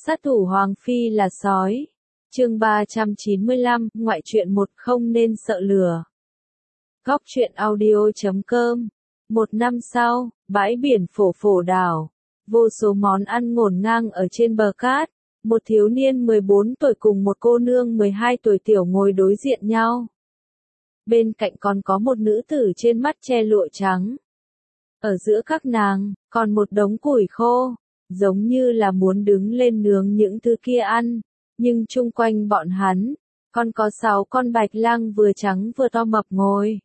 Sát thủ Hoàng Phi là sói. Chương 395, ngoại truyện một không nên sợ lửa. Góc truyện audio.com. Một năm sau, bãi biển phổ phổ đảo. Vô số món ăn ngổn ngang ở trên bờ cát. Một thiếu niên 14 tuổi cùng một cô nương 12 tuổi tiểu ngồi đối diện nhau. Bên cạnh còn có một nữ tử trên mắt che lụa trắng. Ở giữa các nàng, còn một đống củi khô, giống như là muốn đứng lên nướng những thứ kia ăn. Nhưng chung quanh bọn hắn, còn có 6 con bạch lang vừa trắng vừa to mập ngồi.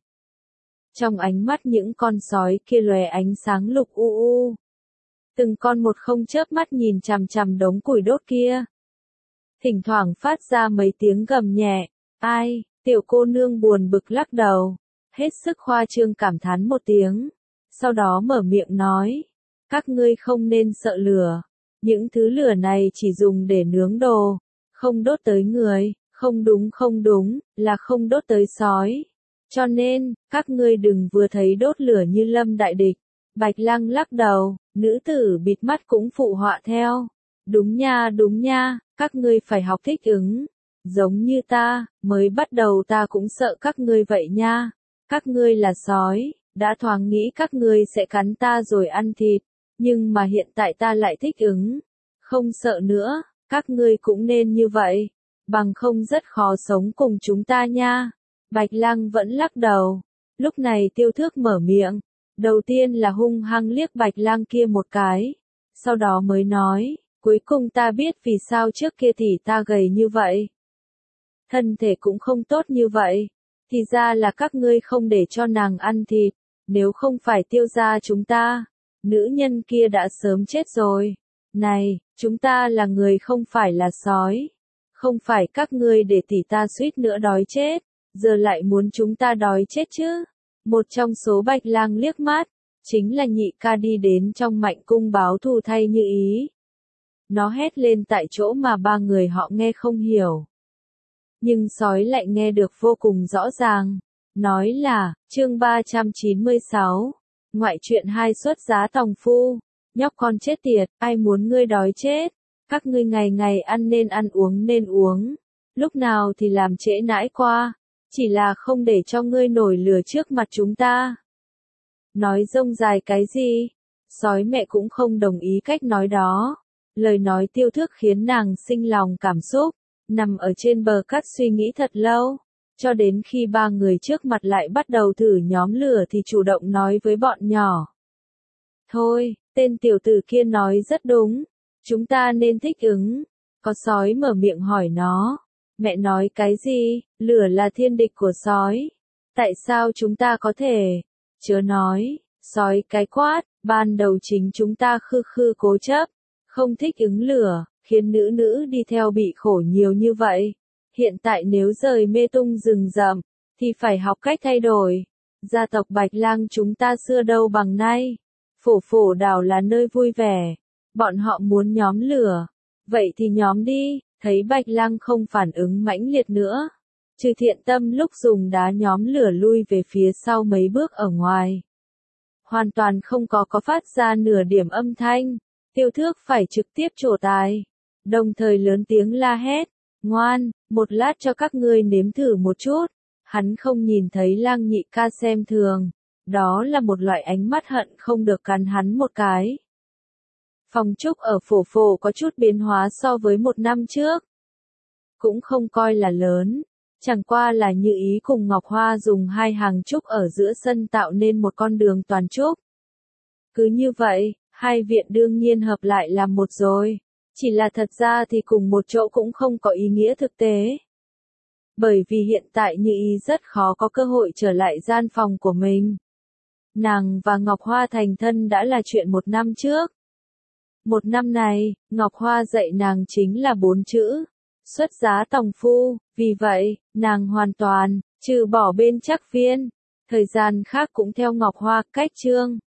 Trong ánh mắt những con sói kia lóe ánh sáng lục u u. Từng con một không chớp mắt nhìn chằm chằm đống củi đốt kia. Thỉnh thoảng phát ra mấy tiếng gầm nhẹ. Ai, tiểu cô nương buồn bực lắc đầu. Hết sức khoa trương cảm thán một tiếng. Sau đó mở miệng nói. Các ngươi không nên sợ lửa. Những thứ lửa này chỉ dùng để nướng đồ. Không đốt tới người. Không đúng, là không đốt tới sói. Cho nên, các ngươi đừng vừa thấy đốt lửa như lâm đại địch. Bạch lang lắc đầu, nữ tử bịt mắt cũng phụ họa theo. Đúng nha, các ngươi phải học thích ứng. Giống như ta, mới bắt đầu ta cũng sợ các ngươi vậy nha. Các ngươi là sói, đã thoáng nghĩ các ngươi sẽ cắn ta rồi ăn thịt. Nhưng mà hiện tại ta lại thích ứng. Không sợ nữa, các ngươi cũng nên như vậy. Bằng không rất khó sống cùng chúng ta nha. Bạch lang vẫn lắc đầu. Lúc này Tiêu Thước mở miệng. Đầu tiên là hung hăng liếc bạch lang kia một cái. Sau đó mới nói, cuối cùng ta biết vì sao trước kia thì ta gầy như vậy. Thân thể cũng không tốt như vậy. Thì ra là các ngươi không để cho nàng ăn thịt. Nếu không phải Tiêu gia chúng ta, nữ nhân kia đã sớm chết rồi. Này, chúng ta là người không phải là sói. Không phải các ngươi để tỷ ta suýt nữa đói chết. Giờ lại muốn chúng ta đói chết chứ. Một trong số bạch lang liếc mắt, chính là nhị ca đi đến trong mạnh cung báo thù thay Như Ý. Nó hét lên tại chỗ mà ba người họ nghe không hiểu. Nhưng sói lại nghe được vô cùng rõ ràng. Nói là, chương 396, ngoại truyện 2 xuất giá tòng phu. Nhóc con chết tiệt, ai muốn ngươi đói chết. Các ngươi ngày ngày ăn nên uống. Lúc nào thì làm trễ nãi qua. Chỉ là không để cho ngươi nổi lửa trước mặt chúng ta. Nói rông dài cái gì? Sói mẹ cũng không đồng ý cách nói đó. Lời nói Tiêu Thước khiến nàng sinh lòng cảm xúc. Nằm ở trên bờ cát suy nghĩ thật lâu. Cho đến khi ba người trước mặt lại bắt đầu thử nhóm lửa thì chủ động nói với bọn nhỏ. Thôi, tên tiểu tử kia nói rất đúng. Chúng ta nên thích ứng. Có sói mở miệng hỏi nó. Mẹ nói cái gì? Lửa là thiên địch của sói. Tại sao chúng ta có thể? Chớ nói. Sói cái quát. Ban đầu chính chúng ta khư cố chấp. Không thích ứng lửa. Khiến nữ đi theo bị khổ nhiều như vậy. Hiện tại nếu rời mê tung rừng rậm. Thì phải học cách thay đổi. Gia tộc Bạch Lang chúng ta xưa đâu bằng nay. Phổ đảo là nơi vui vẻ. Bọn họ muốn nhóm lửa. Vậy thì nhóm đi. Thấy bạch lang không phản ứng mãnh liệt nữa. Trừ Thiện Tâm lúc dùng đá nhóm lửa lui về phía sau mấy bước ở ngoài. Hoàn toàn không có phát ra nửa điểm âm thanh. Tiêu Thước phải trực tiếp trổ tài. Đồng thời lớn tiếng la hét. Ngoan, một lát cho các ngươi nếm thử một chút. Hắn không nhìn thấy lang nhị ca xem thường. Đó là một loại ánh mắt hận không được cắn hắn một cái. Phòng trúc ở phổ có chút biến hóa so với một năm trước. Cũng không coi là lớn. Chẳng qua là Như Ý cùng Ngọc Hoa dùng 2 hàng trúc ở giữa sân tạo nên một con đường toàn trúc. Cứ như vậy, 2 viện đương nhiên hợp lại làm một rồi. Chỉ là thật ra thì cùng một chỗ cũng không có ý nghĩa thực tế. Bởi vì hiện tại Như Ý rất khó có cơ hội trở lại gian phòng của mình. Nàng và Ngọc Hoa thành thân đã là chuyện 1 năm trước. Một năm này, Ngọc Hoa dạy nàng chính là 4 chữ. Xuất giá tòng phu, vì vậy, nàng hoàn toàn, trừ bỏ bên Trác Viên. Thời gian khác cũng theo Ngọc Hoa cách chương.